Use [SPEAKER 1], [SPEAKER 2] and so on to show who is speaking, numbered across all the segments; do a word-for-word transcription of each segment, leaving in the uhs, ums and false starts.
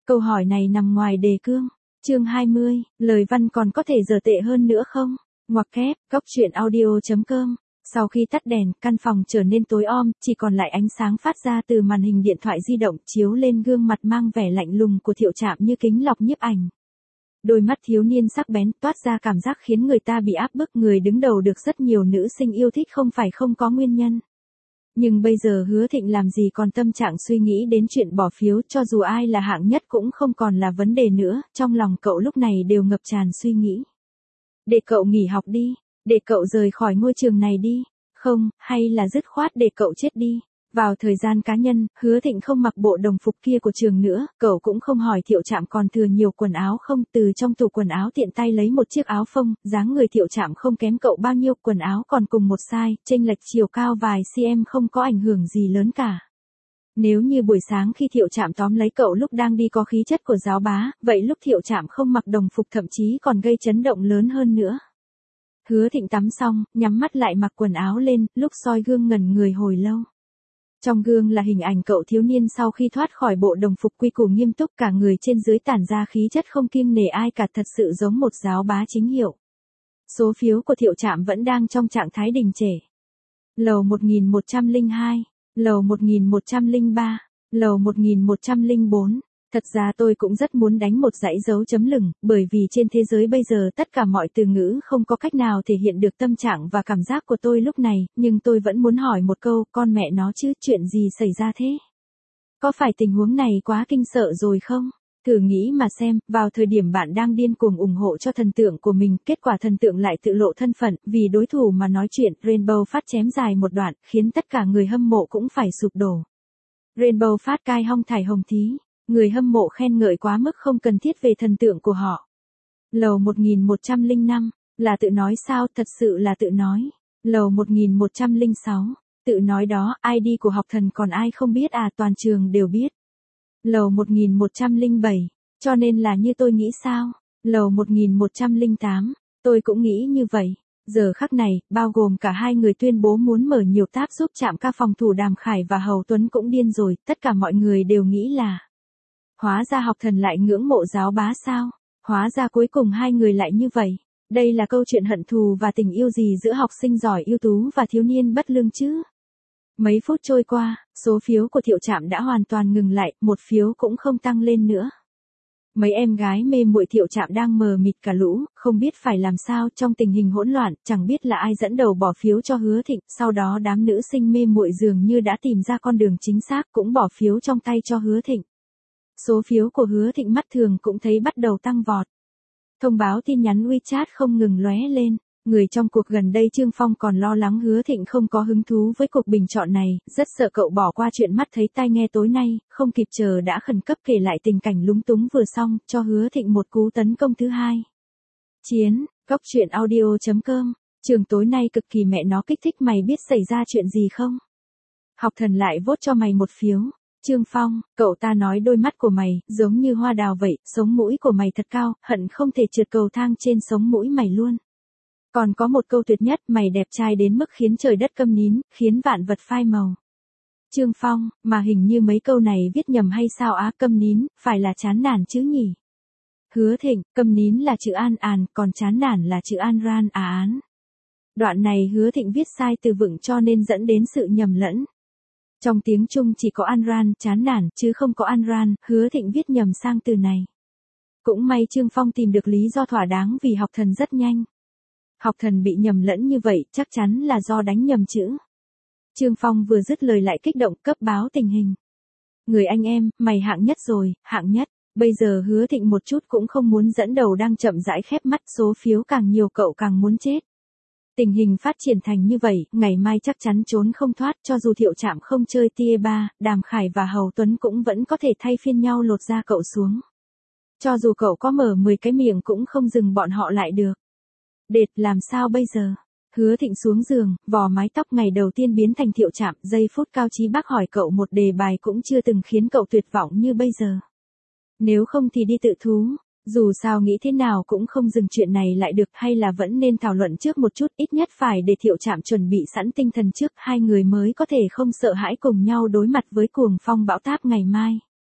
[SPEAKER 1] Câu hỏi này nằm ngoài đề cương. Chương hai mươi, lời văn còn có thể dở tệ hơn nữa không? Ngoặc kép, góc truyện audio chấm com. Sau khi tắt đèn, căn phòng trở nên tối om, chỉ còn lại ánh sáng phát ra từ màn hình điện thoại di động chiếu lên gương mặt mang vẻ lạnh lùng của Thiệu Trạm như kính lọc nhiếp ảnh. Đôi mắt thiếu niên sắc bén toát ra cảm giác khiến người ta bị áp bức, người đứng đầu được rất nhiều nữ sinh yêu thích không phải không có nguyên nhân. Nhưng bây giờ Hứa Thịnh làm gì còn tâm trạng suy nghĩ đến chuyện bỏ phiếu, cho dù ai là hạng nhất cũng không còn là vấn đề nữa, trong lòng cậu lúc này đều ngập tràn suy nghĩ. Để cậu nghỉ học đi, để cậu rời khỏi ngôi trường này đi, không, hay là dứt khoát để cậu chết đi. Vào thời gian cá nhân, Hứa Thịnh không mặc bộ đồng phục kia của trường nữa, cậu cũng không hỏi Thiệu Trạm còn thừa nhiều quần áo không, từ trong tủ quần áo tiện tay lấy một chiếc áo phông, dáng người Thiệu Trạm không kém cậu bao nhiêu, quần áo còn cùng một size, chênh lệch chiều cao vài cm không có ảnh hưởng gì lớn cả. Nếu như buổi sáng khi Thiệu Trạm tóm lấy cậu lúc đang đi có khí chất của giáo bá, vậy lúc Thiệu Trạm không mặc đồng phục thậm chí còn gây chấn động lớn hơn nữa. Hứa Thịnh tắm xong, nhắm mắt lại mặc quần áo lên, lúc soi gương ngẩn người hồi lâu. Trong gương là hình ảnh cậu thiếu niên sau khi thoát khỏi bộ đồng phục quy củ nghiêm túc, cả người trên dưới tản ra khí chất không kiêng nể ai cả, thật sự giống một giáo bá chính hiệu. Số phiếu của Thiệu Trạm vẫn đang trong trạng thái đình trệ. Lầu một nghìn một trăm lẻ hai, lầu một nghìn một trăm lẻ ba, lầu một nghìn một trăm lẻ bốn. Thật ra tôi cũng rất muốn đánh một dãy dấu chấm lửng, bởi vì trên thế giới bây giờ tất cả mọi từ ngữ không có cách nào thể hiện được tâm trạng và cảm giác của tôi lúc này, nhưng tôi vẫn muốn hỏi một câu, con mẹ nó chứ, chuyện gì xảy ra thế? Có phải tình huống này quá kinh sợ rồi không? Thử nghĩ mà xem, vào thời điểm bạn đang điên cuồng ủng hộ cho thần tượng của mình, kết quả thần tượng lại tự lộ thân phận, vì đối thủ mà nói chuyện, Rainbow phát chém dài một đoạn, khiến tất cả người hâm mộ cũng phải sụp đổ. Rainbow phát cai hong thải hồng thí. Người hâm mộ khen ngợi quá mức không cần thiết về thần tượng của họ. Lầu một nghìn một trăm lẻ năm, là tự nói sao, thật sự là tự nói. Lầu một nghìn một trăm lẻ sáu, tự nói đó, i đê của học thần còn ai không biết à, toàn trường đều biết. Lầu một nghìn một trăm lẻ bảy, cho nên là như tôi nghĩ sao? Lầu một nghìn một trăm lẻ tám, tôi cũng nghĩ như vậy. Giờ khắc này, bao gồm cả hai người tuyên bố muốn mở nhiều tab giúp Trạm ca phòng thủ Đàm Khải và Hầu Tuấn cũng điên rồi, tất cả mọi người đều nghĩ là hóa ra học thần lại ngưỡng mộ giáo bá sao? Hóa ra cuối cùng hai người lại như vậy. Đây là câu chuyện hận thù và tình yêu gì giữa học sinh giỏi ưu tú và thiếu niên bất lương chứ? Mấy phút trôi qua, số phiếu của Thiệu Trạm đã hoàn toàn ngừng lại, một phiếu cũng không tăng lên nữa. Mấy em gái mê muội Thiệu Trạm đang mờ mịt cả lũ, không biết phải làm sao, trong tình hình hỗn loạn, chẳng biết là ai dẫn đầu bỏ phiếu cho Hứa Thịnh, sau đó đám nữ sinh mê muội dường như đã tìm ra con đường chính xác, cũng bỏ phiếu trong tay cho Hứa Thịnh. Số phiếu của Hứa Thịnh mắt thường cũng thấy bắt đầu tăng vọt. Thông báo tin nhắn WeChat không ngừng lóe lên. Người trong cuộc gần đây Trương Phong còn lo lắng Hứa Thịnh không có hứng thú với cuộc bình chọn này, rất sợ cậu bỏ qua chuyện mắt thấy tai nghe tối nay, không kịp chờ đã khẩn cấp kể lại tình cảnh lúng túng vừa xong, cho Hứa Thịnh một cú tấn công thứ hai. Chiến, góc truyện audio chấm com, trường tối nay cực kỳ mẹ nó kích thích, mày biết xảy ra chuyện gì không? Học thần lại vote cho mày một phiếu. Trương Phong, cậu ta nói đôi mắt của mày, giống như hoa đào vậy, sống mũi của mày thật cao, hận không thể trượt cầu thang trên sống mũi mày luôn. Còn có một câu tuyệt nhất, mày đẹp trai đến mức khiến trời đất câm nín, khiến vạn vật phai màu. Trương Phong, mà hình như mấy câu này viết nhầm hay sao á, câm nín, phải là chán nản chứ nhỉ? Hứa Thịnh, câm nín là chữ an àn, còn chán nản là chữ an ran à án. Đoạn này Hứa Thịnh viết sai từ vựng cho nên dẫn đến sự nhầm lẫn. Trong tiếng Trung chỉ có an ran, chán nản, chứ không có an ran, Hứa Thịnh viết nhầm sang từ này. Cũng may Trương Phong tìm được lý do thỏa đáng vì học thần rất nhanh. Học thần bị nhầm lẫn như vậy, chắc chắn là do đánh nhầm chữ. Trương Phong vừa dứt lời lại kích động cấp báo tình hình. Người anh em, mày hạng nhất rồi, hạng nhất. Bây giờ Hứa Thịnh một chút cũng không muốn dẫn đầu, đang chậm rãi khép mắt, số phiếu càng nhiều cậu càng muốn chết. Tình hình phát triển thành như vậy, ngày mai chắc chắn trốn không thoát, cho dù Thiệu Trạm không chơi tier ba, Đàm Khải và Hầu Tuấn cũng vẫn có thể thay phiên nhau lột da cậu xuống. Cho dù cậu có mở mười cái miệng cũng không dừng bọn họ lại được. Đệt, làm sao bây giờ? Hứa Thịnh xuống giường, vò mái tóc ngày đầu tiên biến thành Thiệu Trạm, giây phút Cao Chí Bác hỏi cậu một đề bài cũng chưa từng khiến cậu tuyệt vọng như bây giờ. Nếu không thì đi tự thú. Dù sao nghĩ thế nào cũng không dừng chuyện này lại được, hay là vẫn nên thảo luận trước một chút, ít nhất phải để Thiệu Trạm chuẩn bị sẵn tinh thần trước, hai người mới có thể không sợ hãi cùng nhau đối mặt với cuồng phong bão táp ngày mai.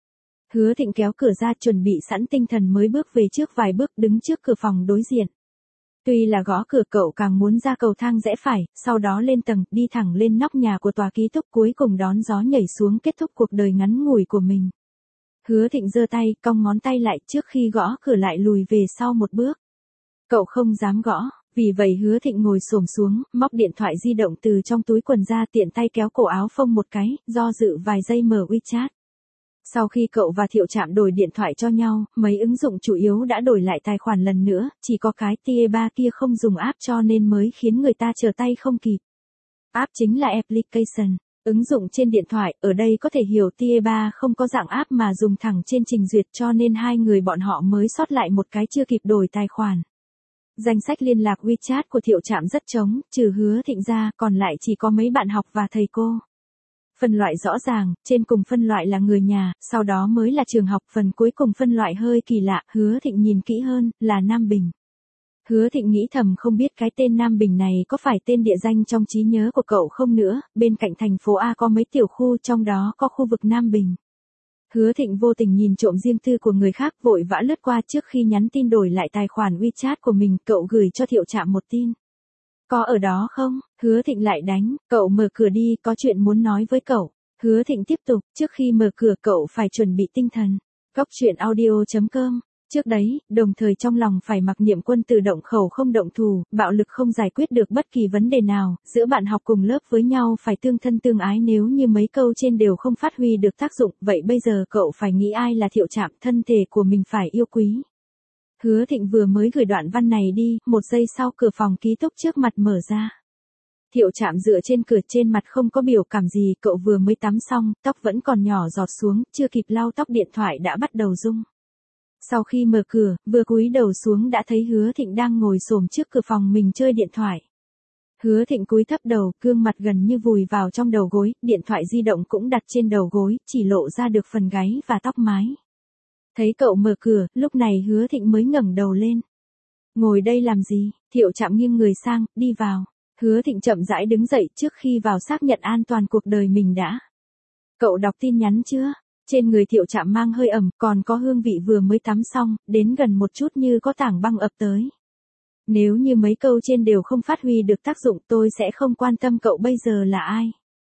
[SPEAKER 1] Hứa Thịnh kéo cửa ra chuẩn bị sẵn tinh thần mới bước về trước vài bước đứng trước cửa phòng đối diện. Tuy là gõ cửa cậu càng muốn ra cầu thang rẽ phải, sau đó lên tầng, đi thẳng lên nóc nhà của tòa ký túc cuối cùng đón gió nhảy xuống kết thúc cuộc đời ngắn ngủi của mình. Hứa Thịnh giơ tay, cong ngón tay lại trước khi gõ cửa lại lùi về sau một bước. Cậu không dám gõ, vì vậy Hứa Thịnh ngồi xổm xuống, móc điện thoại di động từ trong túi quần ra tiện tay kéo cổ áo phông một cái, do dự vài giây mở WeChat. Sau khi cậu và Thiệu Trạm đổi điện thoại cho nhau, mấy ứng dụng chủ yếu đã đổi lại tài khoản lần nữa, chỉ có cái tê ba kia không dùng app cho nên mới khiến người ta chờ tay không kịp. App chính là application, ứng dụng trên điện thoại, ở đây có thể hiểu tê ba không có dạng app mà dùng thẳng trên trình duyệt cho nên hai người bọn họ mới sót lại một cái chưa kịp đổi tài khoản. Danh sách liên lạc WeChat của Thiệu Trạm rất trống, trừ Hứa Thịnh ra, còn lại chỉ có mấy bạn học và thầy cô. Phân loại rõ ràng, trên cùng phân loại là người nhà, sau đó mới là trường học, phần cuối cùng phân loại hơi kỳ lạ, Hứa Thịnh nhìn kỹ hơn, là Nam Bình. Hứa Thịnh nghĩ thầm không biết cái tên Nam Bình này có phải tên địa danh trong trí nhớ của cậu không nữa, bên cạnh thành phố A có mấy tiểu khu trong đó có khu vực Nam Bình. Hứa Thịnh vô tình nhìn trộm riêng tư của người khác vội vã lướt qua trước khi nhắn tin đổi lại tài khoản WeChat của mình, cậu gửi cho Thiệu Trạm một tin. Có ở đó không? Hứa Thịnh lại đánh, cậu mở cửa đi, có chuyện muốn nói với cậu. Hứa Thịnh tiếp tục, trước khi mở cửa cậu phải chuẩn bị tinh thần. Cóc truyện audio chấm com. Trước đấy, đồng thời trong lòng phải mặc niệm quân từ động khẩu không động thù, bạo lực không giải quyết được bất kỳ vấn đề nào, giữa bạn học cùng lớp với nhau phải tương thân tương ái, nếu như mấy câu trên đều không phát huy được tác dụng, vậy bây giờ cậu phải nghĩ ai là Thiệu Trạm, thân thể của mình phải yêu quý. Hứa Thịnh vừa mới gửi đoạn văn này đi, một giây sau cửa phòng ký túc trước mặt mở ra. Thiệu Trạm dựa trên cửa, trên mặt không có biểu cảm gì, cậu vừa mới tắm xong, tóc vẫn còn nhỏ giọt xuống, chưa kịp lau tóc điện thoại đã bắt đầu rung. Sau khi mở cửa, vừa cúi đầu xuống đã thấy Hứa Thịnh đang ngồi xổm trước cửa phòng mình chơi điện thoại. Hứa Thịnh cúi thấp đầu, gương mặt gần như vùi vào trong đầu gối, điện thoại di động cũng đặt trên đầu gối, chỉ lộ ra được phần gáy và tóc mái. Thấy cậu mở cửa, lúc này Hứa Thịnh mới ngẩng đầu lên. Ngồi đây làm gì? Thiệu Trạm nghiêng người sang, đi vào. Hứa Thịnh chậm rãi đứng dậy, trước khi vào xác nhận an toàn cuộc đời mình đã. Cậu đọc tin nhắn chưa? Trên người Thiệu Trạm mang hơi ẩm, còn có hương vị vừa mới tắm xong, đến gần một chút như có tảng băng ập tới. Nếu như mấy câu trên đều không phát huy được tác dụng, tôi sẽ không quan tâm cậu bây giờ là ai.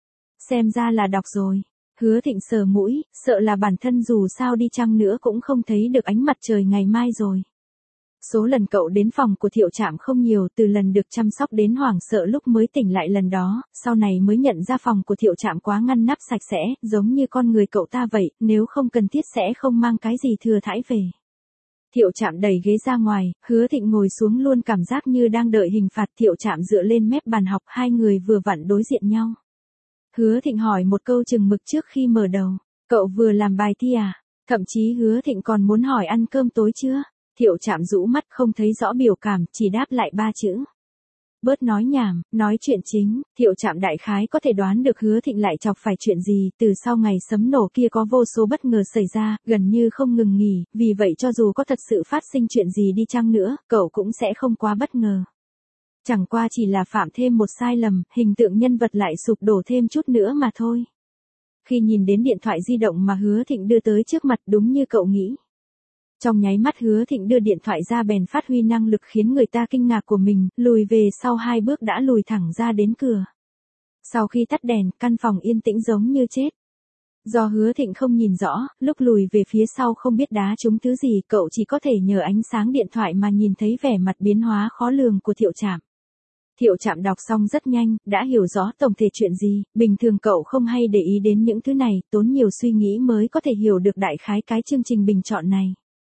[SPEAKER 1] Xem ra là đọc rồi. Hứa Thịnh sờ mũi, sợ là bản thân dù sao đi chăng nữa cũng không thấy được ánh mặt trời ngày mai rồi. Số lần cậu đến phòng của Thiệu Trạm không nhiều, từ lần được chăm sóc đến hoảng sợ lúc mới tỉnh lại lần đó, sau này mới nhận ra phòng của Thiệu Trạm quá ngăn nắp sạch sẽ, giống như con người cậu ta vậy, nếu không cần thiết sẽ không mang cái gì thừa thãi về. Thiệu Trạm đẩy ghế ra ngoài, Hứa Thịnh ngồi xuống luôn cảm giác như đang đợi hình phạt. Thiệu Trạm dựa lên mép bàn học, hai người vừa vặn đối diện nhau. Hứa Thịnh hỏi một câu chừng mực trước khi mở đầu, cậu vừa làm bài thi à? Thậm chí Hứa Thịnh còn muốn hỏi ăn cơm tối chưa? Thiệu Trạm rũ mắt không thấy rõ biểu cảm, chỉ đáp lại ba chữ. Bớt nói nhảm, nói chuyện chính. Thiệu Trạm đại khái có thể đoán được Hứa Thịnh lại chọc phải chuyện gì, từ sau ngày sấm nổ kia có vô số bất ngờ xảy ra, gần như không ngừng nghỉ, vì vậy cho dù có thật sự phát sinh chuyện gì đi chăng nữa, cậu cũng sẽ không quá bất ngờ. Chẳng qua chỉ là phạm thêm một sai lầm, hình tượng nhân vật lại sụp đổ thêm chút nữa mà thôi. Khi nhìn đến điện thoại di động mà Hứa Thịnh đưa tới trước mặt, đúng như cậu nghĩ. Trong nháy mắt Hứa Thịnh đưa điện thoại ra bèn phát huy năng lực khiến người ta kinh ngạc của mình, lùi về sau hai bước đã lùi thẳng ra đến cửa. Sau khi tắt đèn, căn phòng yên tĩnh giống như chết. Do Hứa Thịnh không nhìn rõ, lúc lùi về phía sau không biết đá trúng thứ gì, cậu chỉ có thể nhờ ánh sáng điện thoại mà nhìn thấy vẻ mặt biến hóa khó lường của Thiệu Trạm. Thiệu Trạm đọc xong rất nhanh, đã hiểu rõ tổng thể chuyện gì, bình thường cậu không hay để ý đến những thứ này, tốn nhiều suy nghĩ mới có thể hiểu được đại khái cái chương trình bình chọn này.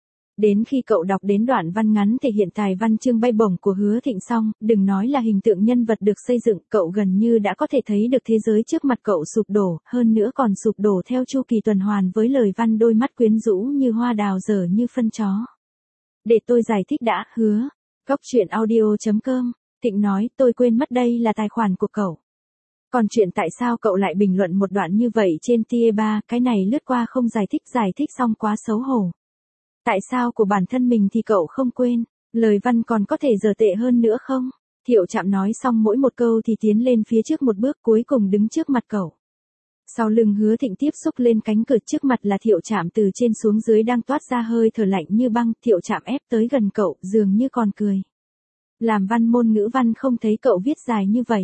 [SPEAKER 1] Đến khi cậu đọc đến đoạn văn ngắn thể hiện tài văn chương bay bổng của Hứa Thịnh xong, đừng nói là hình tượng nhân vật được xây dựng, cậu gần như đã có thể thấy được thế giới trước mặt cậu sụp đổ, hơn nữa còn sụp đổ theo chu kỳ tuần hoàn với lời văn đôi mắt quyến rũ như hoa đào dở như phân chó. Để tôi giải thích đã, Hứa. Cóc truyện audio chấm com. Thịnh nói, tôi quên mất đây là tài khoản của cậu. Còn chuyện tại sao cậu lại bình luận một đoạn như vậy trên tê ba, cái này lướt qua không giải thích, giải thích xong quá xấu hổ. Tại sao của bản thân mình thì cậu không quên, lời văn còn có thể dở tệ hơn nữa không? Thiệu Trạm nói xong mỗi một câu thì tiến lên phía trước một bước, cuối cùng đứng trước mặt cậu. Sau lưng Hứa Thịnh tiếp xúc lên cánh cửa, trước mặt là Thiệu Trạm từ trên xuống dưới đang toát ra hơi thở lạnh như băng, Thiệu Trạm ép tới gần cậu, dường như còn cười. Làm văn môn ngữ văn không thấy cậu viết dài như vậy.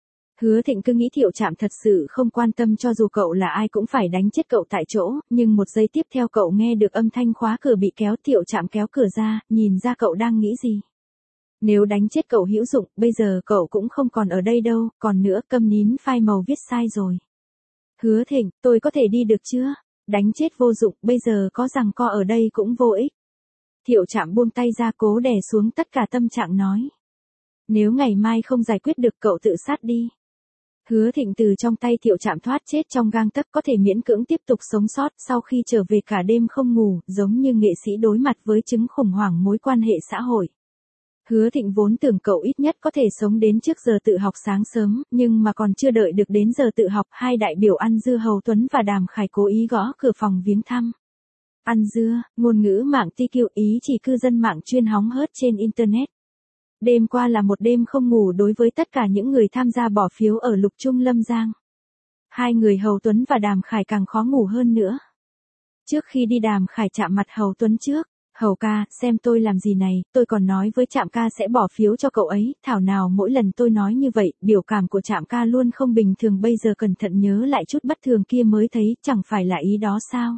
[SPEAKER 1] Hứa Thịnh cứ nghĩ Thiệu Trạm thật sự không quan tâm, cho dù cậu là ai cũng phải đánh chết cậu tại chỗ, nhưng một giây tiếp theo cậu nghe được âm thanh khóa cửa bị kéo, Thiệu Trạm kéo cửa ra, nhìn ra cậu đang nghĩ gì. Nếu đánh chết cậu hữu dụng, bây giờ cậu cũng không còn ở đây đâu, còn nữa, câm nín, phai màu viết sai rồi. Hứa Thịnh, tôi có thể đi được chưa? Đánh chết vô dụng, bây giờ có rằng co ở đây cũng vô ích. Thiệu Trạm buông tay ra, cố đè xuống tất cả tâm trạng nói. Nếu ngày mai không giải quyết được cậu tự sát đi. Hứa Thịnh từ trong tay Thiệu Trạm thoát chết trong gang tấc, có thể miễn cưỡng tiếp tục sống sót, sau khi trở về cả đêm không ngủ, giống như nghệ sĩ đối mặt với chứng khủng hoảng mối quan hệ xã hội. Hứa Thịnh vốn tưởng cậu ít nhất có thể sống đến trước giờ tự học sáng sớm, nhưng mà còn chưa đợi được đến giờ tự học, hai đại biểu ăn dưa Hầu Tuấn và Đàm Khải cố ý gõ cửa phòng viếng thăm. Ăn dưa, ngôn ngữ mạng ti kiu, ý chỉ cư dân mạng chuyên hóng hớt trên Internet. Đêm qua là một đêm không ngủ đối với tất cả những người tham gia bỏ phiếu ở Lục Trung Lâm Giang. Hai người Hầu Tuấn và Đàm Khải càng khó ngủ hơn nữa. Trước khi đi, Đàm Khải chạm mặt Hầu Tuấn trước. Hầu ca, xem tôi làm gì này, tôi còn nói với Trạm ca sẽ bỏ phiếu cho cậu ấy, thảo nào mỗi lần tôi nói như vậy, biểu cảm của Trạm ca luôn không bình thường, bây giờ cẩn thận nhớ lại chút bất thường kia mới thấy, chẳng phải là ý đó sao?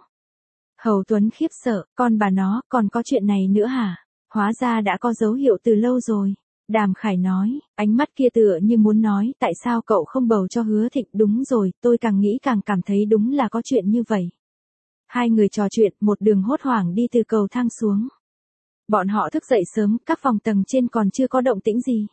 [SPEAKER 1] Hầu Tuấn khiếp sợ, con bà nó, còn có chuyện này nữa hả? Hóa ra đã có dấu hiệu từ lâu rồi. Đàm Khải nói, ánh mắt kia tựa như muốn nói, tại sao cậu không bầu cho Hứa Thịnh? Đúng rồi, tôi càng nghĩ càng cảm thấy đúng là có chuyện như vậy. Hai người trò chuyện, một đường hốt hoảng đi từ cầu thang xuống. Bọn họ thức dậy sớm, các phòng tầng trên còn chưa có động tĩnh gì.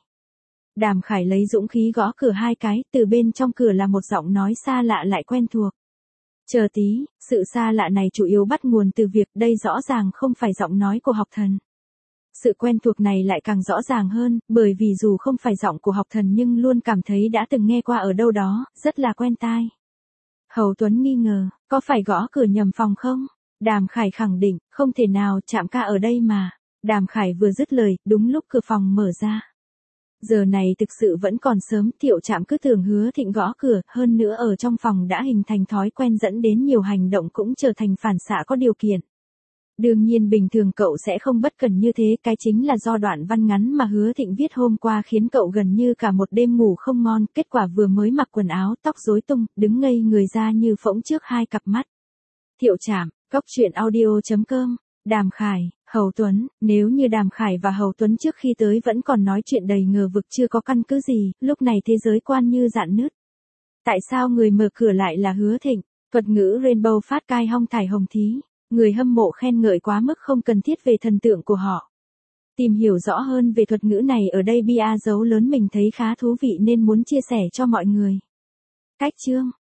[SPEAKER 1] Đàm Khải lấy dũng khí gõ cửa hai cái, từ bên trong cửa là một giọng nói xa lạ lại quen thuộc. Chờ tí, sự xa lạ này chủ yếu bắt nguồn từ việc đây rõ ràng không phải giọng nói của Học Thần. Sự quen thuộc này lại càng rõ ràng hơn, bởi vì dù không phải giọng của Học Thần nhưng luôn cảm thấy đã từng nghe qua ở đâu đó, rất là quen tai. Hầu Tuấn nghi ngờ, có phải gõ cửa nhầm phòng không? Đàm Khải khẳng định, không thể nào, Trạm ca ở đây mà. Đàm Khải vừa dứt lời, đúng lúc cửa phòng mở ra. Giờ này thực sự vẫn còn sớm, Thiệu Trạm cứ tưởng Hứa Thịnh gõ cửa, hơn nữa ở trong phòng đã hình thành thói quen dẫn đến nhiều hành động cũng trở thành phản xạ có điều kiện. Đương nhiên bình thường cậu sẽ không bất cẩn như thế, cái chính là do đoạn văn ngắn mà Hứa Thịnh viết hôm qua khiến cậu gần như cả một đêm ngủ không ngon, kết quả vừa mới mặc quần áo, tóc rối tung, đứng ngây người ra như phỗng trước hai cặp mắt. Thiệu Trạm, Cóc Truyện Audio chấm com, Đàm Khải, Hầu Tuấn, nếu như Đàm Khải và Hầu Tuấn trước khi tới vẫn còn nói chuyện đầy ngờ vực chưa có căn cứ gì, lúc này thế giới quan như rạn nứt. Tại sao người mở cửa lại là Hứa Thịnh? Thuật ngữ Rainbow phát cai hong thải hồng thí. Người hâm mộ khen ngợi quá mức không cần thiết về thần tượng của họ. Tìm hiểu rõ hơn về thuật ngữ này ở đây bia dấu lớn mình thấy khá thú vị nên muốn chia sẻ cho mọi người. Cách chương